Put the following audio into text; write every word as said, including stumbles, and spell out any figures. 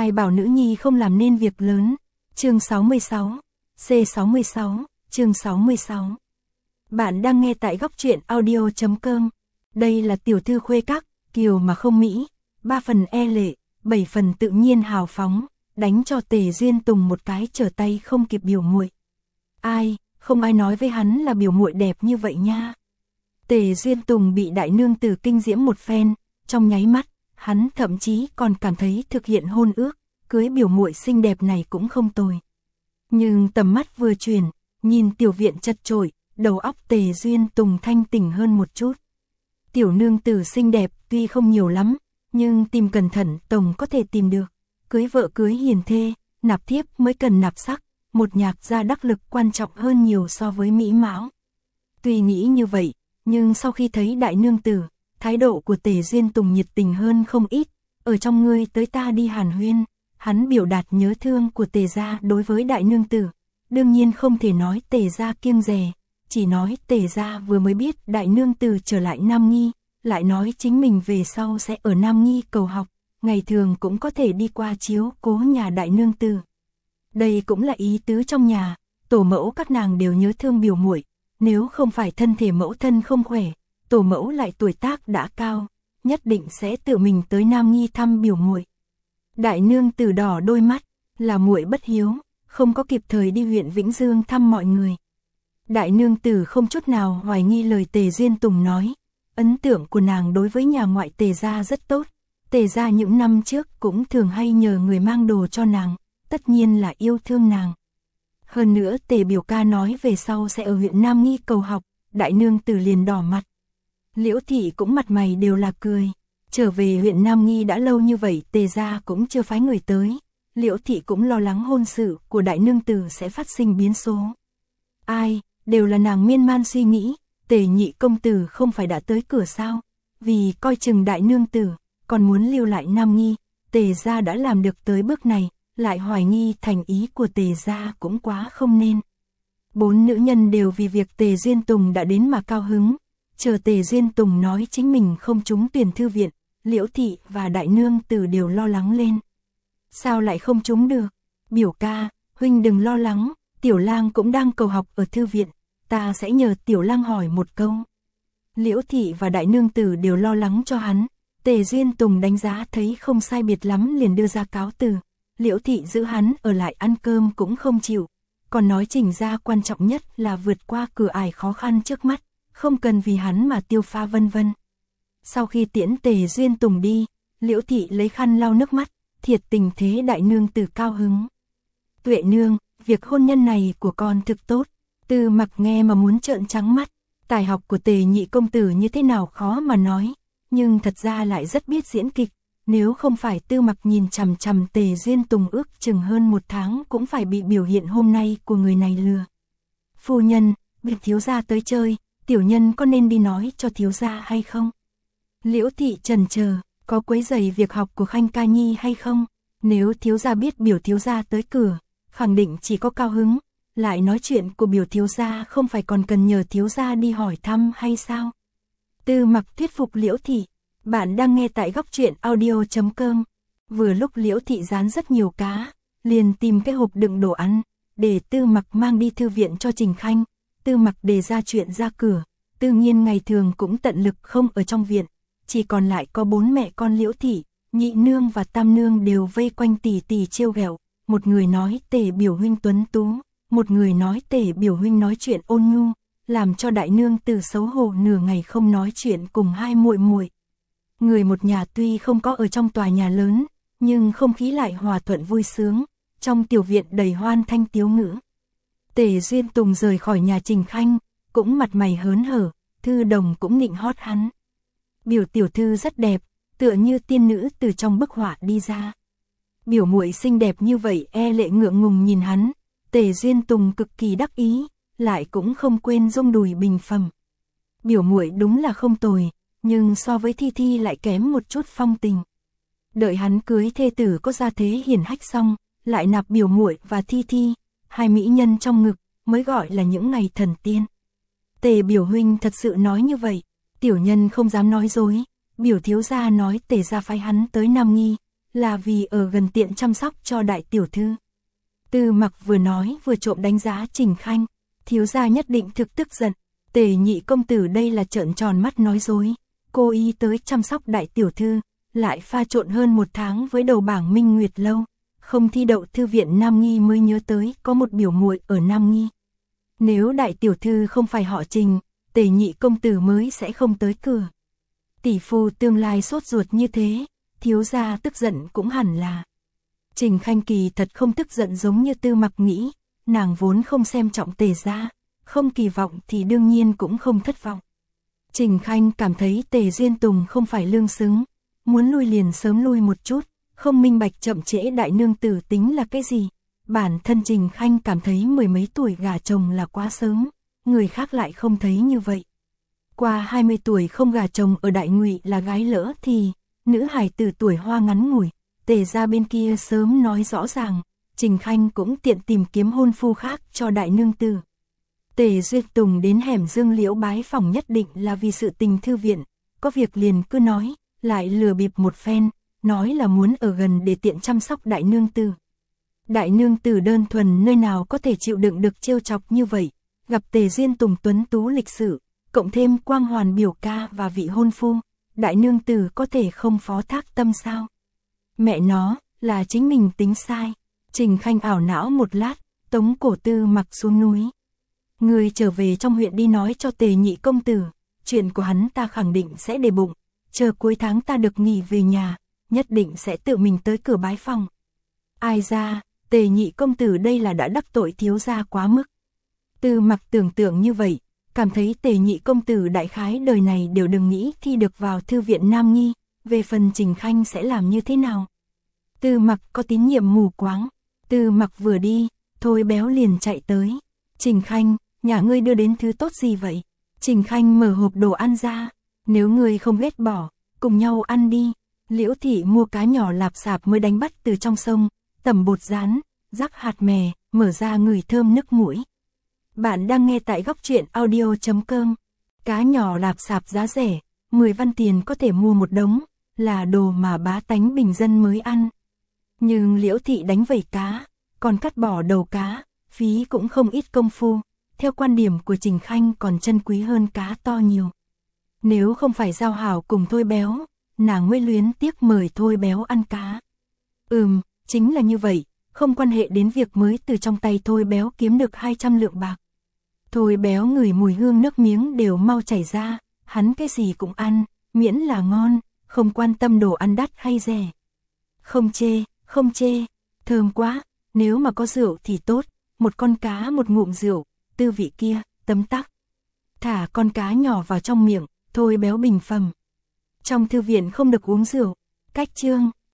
Ai bảo nữ nhi không làm nên việc lớn. Chương sáu mươi sáu, C sáu mươi sáu, chương sáu mươi sáu. Bạn đang nghe tại góc truyện audio chấm com. Đây là tiểu thư khuê các, kiều mà không mỹ, ba phần e lệ, bảy phần tự nhiên hào phóng, đánh cho Tề Duyên Tùng một cái trở tay không kịp biểu muội. Ai, không ai nói với hắn là biểu muội đẹp như vậy nha. Tề Duyên Tùng bị đại nương tử kinh diễm một phen, trong nháy mắt, hắn thậm chí còn cảm thấy thực hiện hôn ước, cưới biểu muội xinh đẹp này cũng không tồi. Nhưng tầm mắt vừa chuyển, nhìn tiểu viện chật chội, đầu óc Tề Duyên Tùng thanh tỉnh hơn một chút. Tiểu nương tử xinh đẹp tuy không nhiều lắm, nhưng tìm cẩn thận tổng có thể tìm được. Cưới vợ cưới hiền thê, nạp thiếp mới cần nạp sắc, một nhạc gia đắc lực quan trọng hơn nhiều so với mỹ mão. Tuy nghĩ như vậy, nhưng sau khi thấy đại nương tử, thái độ của Tề Duyên Tùng nhiệt tình hơn không ít. Ở trong ngươi tới ta đi hàn huyên, hắn biểu đạt nhớ thương của Tề gia đối với đại nương tử. Đương nhiên không thể nói Tề gia kiêng dè, chỉ nói Tề gia vừa mới biết đại nương tử trở lại Nam Nghi, lại nói chính mình về sau sẽ ở Nam Nghi cầu học, ngày thường cũng có thể đi qua chiếu cố nhà đại nương tử. Đây cũng là ý tứ trong nhà, tổ mẫu các nàng đều nhớ thương biểu muội, nếu không phải thân thể mẫu thân không khỏe, tổ mẫu lại tuổi tác đã cao, nhất định sẽ tự mình tới Nam Nghi thăm biểu muội. Đại nương tử đỏ đôi mắt, là muội bất hiếu, không có kịp thời đi huyện Vĩnh Dương thăm mọi người. Đại nương tử không chút nào hoài nghi lời Tề Duyên Tùng nói, ấn tượng của nàng đối với nhà ngoại Tề gia rất tốt. Tề gia những năm trước cũng thường hay nhờ người mang đồ cho nàng, tất nhiên là yêu thương nàng. Hơn nữa Tề biểu ca nói về sau sẽ ở huyện Nam Nghi cầu học, đại nương tử liền đỏ mặt. Liễu thị cũng mặt mày đều là cười, trở về huyện Nam Nghi đã lâu như vậy Tề gia cũng chưa phái người tới. Liễu thị cũng lo lắng hôn sự của đại nương tử sẽ phát sinh biến số. Ai, đều là nàng miên man suy nghĩ, Tề nhị công tử không phải đã tới cửa sao, vì coi chừng đại nương tử, còn muốn lưu lại Nam Nghi, Tề gia đã làm được tới bước này, lại hoài nghi thành ý của Tề gia cũng quá không nên. Bốn nữ nhân đều vì việc Tề Duyên Tùng đã đến mà cao hứng, chờ Tề Duyên Tùng nói chính mình không trúng tuyển thư viện, Liễu thị và đại nương tử đều lo lắng lên. Sao lại không trúng được? Biểu ca, huynh đừng lo lắng, tiểu lang cũng đang cầu học ở thư viện, ta sẽ nhờ tiểu lang hỏi một câu. Liễu thị và đại nương tử đều lo lắng cho hắn. Tề Duyên Tùng đánh giá thấy không sai biệt lắm liền đưa ra cáo từ. Liễu thị giữ hắn ở lại ăn cơm cũng không chịu, còn nói Trình gia quan trọng nhất là vượt qua cửa ải khó khăn trước mắt, không cần vì hắn mà tiêu pha vân vân. Sau khi tiễn Tề Duyên Tùng đi, Liễu thị lấy khăn lau nước mắt, thiệt tình thế đại nương tử cao hứng. Tuệ nương, việc hôn nhân này của con thực tốt. Tư Mặc nghe mà muốn trợn trắng mắt, tài học của Tề nhị công tử như thế nào khó mà nói, nhưng thật ra lại rất biết diễn kịch. Nếu không phải Tư Mặc nhìn chằm chằm Tề Duyên Tùng ước chừng hơn một tháng cũng phải bị biểu hiện hôm nay của người này lừa. Phu nhân, việc thiếu gia tới chơi, tiểu nhân có nên đi nói cho thiếu gia hay không? Liễu thị chần chờ, có quấy rầy việc học của Khanh ca nhi hay không? Nếu thiếu gia biết biểu thiếu gia tới cửa, khẳng định chỉ có cao hứng, lại nói chuyện của biểu thiếu gia không phải còn cần nhờ thiếu gia đi hỏi thăm hay sao? Tư Mặc thuyết phục Liễu thị. Bạn đang nghe tại góc truyện audio chấm com. Vừa lúc Liễu thị rán rất nhiều cá, liền tìm cái hộp đựng đồ ăn, để Tư Mặc mang đi thư viện cho Trình Khanh. Tư Mặc đề ra chuyện ra cửa, tự nhiên ngày thường cũng tận lực không ở trong viện, chỉ còn lại có bốn mẹ con Liễu thị, nhị nương và tam nương đều vây quanh tỉ tỉ trêu ghẹo. Một người nói Tề biểu huynh tuấn tú, một người nói Tề biểu huynh nói chuyện ôn nhu, làm cho đại nương tử xấu hổ nửa ngày không nói chuyện cùng hai muội muội. Người một nhà tuy không có ở trong tòa nhà lớn, nhưng không khí lại hòa thuận vui sướng, trong tiểu viện đầy hoan thanh tiếu ngữ. Tề Duyên Tùng rời khỏi nhà Trình Khanh, cũng mặt mày hớn hở, thư đồng cũng nịnh hót hắn. Biểu tiểu thư rất đẹp, tựa như tiên nữ từ trong bức họa đi ra. Biểu muội xinh đẹp như vậy e lệ ngượng ngùng nhìn hắn, Tề Duyên Tùng cực kỳ đắc ý, lại cũng không quên rung đùi bình phẩm. Biểu muội đúng là không tồi, nhưng so với Thi Thi lại kém một chút phong tình. Đợi hắn cưới thê tử có gia thế hiển hách xong, lại nạp biểu muội và Thi Thi, hai mỹ nhân trong ngực, mới gọi là những ngày thần tiên. Tề biểu huynh thật sự nói như vậy, tiểu nhân không dám nói dối, biểu thiếu gia nói Tề gia phái hắn tới Nam Nghi, là vì ở gần tiện chăm sóc cho đại tiểu thư. Tư Mặc vừa nói vừa trộm đánh giá Trình Khanh, thiếu gia nhất định thực tức giận, Tề nhị công tử đây là trợn tròn mắt nói dối, cô ý tới chăm sóc đại tiểu thư, lại pha trộn hơn một tháng với đầu bảng Minh Nguyệt lâu, không thi đậu thư viện Nam Nghi mới nhớ tới có một biểu muội ở Nam Nghi. Nếu đại tiểu thư không phải họ Trình, Tề nhị công tử mới sẽ không tới cửa. Tỷ phu tương lai sốt ruột như thế, thiếu gia tức giận cũng hẳn là. Trình Khanh kỳ thật không tức giận giống như Tư Mặc nghĩ, nàng vốn không xem trọng Tề gia, không kỳ vọng thì đương nhiên cũng không thất vọng. Trình Khanh cảm thấy Tề Duyên Tùng không phải lương xứng, muốn lui liền sớm lui một chút, không minh bạch chậm trễ đại nương tử tính là cái gì. Bản thân Trình Khanh cảm thấy mười mấy tuổi gả chồng là quá sớm, người khác lại không thấy như vậy. Qua hai mươi tuổi không gả chồng ở Đại Ngụy là gái lỡ thì, nữ hài từ tuổi hoa ngắn ngủi, Tề gia bên kia sớm nói rõ ràng, Trình Khanh cũng tiện tìm kiếm hôn phu khác cho đại nương tử. Tề Duyên Tùng đến hẻm Dương Liễu bái phòng nhất định là vì sự tình thư viện, có việc liền cứ nói, lại lừa bịp một phen, nói là muốn ở gần để tiện chăm sóc đại nương tử. Đại nương tử đơn thuần nơi nào có thể chịu đựng được trêu chọc như vậy, gặp Tề Duyên Tùng tuấn tú lịch sự, cộng thêm quang hoàn biểu ca và vị hôn phu, đại nương tử có thể không phó thác tâm sao? Mẹ nó, là chính mình tính sai. Trình Khanh ảo não một lát, tống cổ Tư Mặc xuống núi. Người trở về trong huyện đi nói cho Tề nhị công tử, chuyện của hắn ta khẳng định sẽ để bụng, chờ cuối tháng ta được nghỉ về nhà, nhất định sẽ tự mình tới cửa bái phòng. Ai ra, Tề nhị công tử đây là đã đắc tội thiếu gia quá mức. Tư Mặc tưởng tượng như vậy, cảm thấy Tề nhị công tử đại khái đời này đều đừng nghĩ thi được vào thư viện Nam Nghi, về phần Trình Khanh sẽ làm như thế nào. Tư Mặc có tín nhiệm mù quáng, Tư Mặc vừa đi, Thôi Béo liền chạy tới. Trình Khanh, nhà ngươi đưa đến thứ tốt gì vậy? Trình Khanh mở hộp đồ ăn ra, nếu ngươi không ghét bỏ, cùng nhau ăn đi. Liễu thị mua cá nhỏ lạp xạp mới đánh bắt từ trong sông, tẩm bột rán, rắc hạt mè, mở ra ngửi thơm nức mũi. Bạn đang nghe tại góc truyện audio chấm com. Cá nhỏ lạp xạp giá rẻ, mười văn tiền có thể mua một đống, là đồ mà bá tánh bình dân mới ăn. Nhưng Liễu thị đánh vẩy cá, còn cắt bỏ đầu cá, phí cũng không ít công phu, theo quan điểm của Trình Khanh còn chân quý hơn cá to nhiều. Nếu không phải giao hảo cùng Thôi Béo, nàng mới luyến tiếc mời Thôi Béo ăn cá. Ừm, chính là như vậy, không quan hệ đến việc mới từ trong tay Thôi Béo kiếm được hai trăm lượng bạc. Thôi Béo ngửi mùi hương nước miếng đều mau chảy ra, hắn cái gì cũng ăn, miễn là ngon, không quan tâm đồ ăn đắt hay rẻ. Không chê, không chê, thơm quá, nếu mà có rượu thì tốt, một con cá một ngụm rượu, tư vị kia, tấm tắc. Thả con cá nhỏ vào trong miệng, Thôi Béo bình phẩm. Trong thư viện không được uống rượu, cách chương.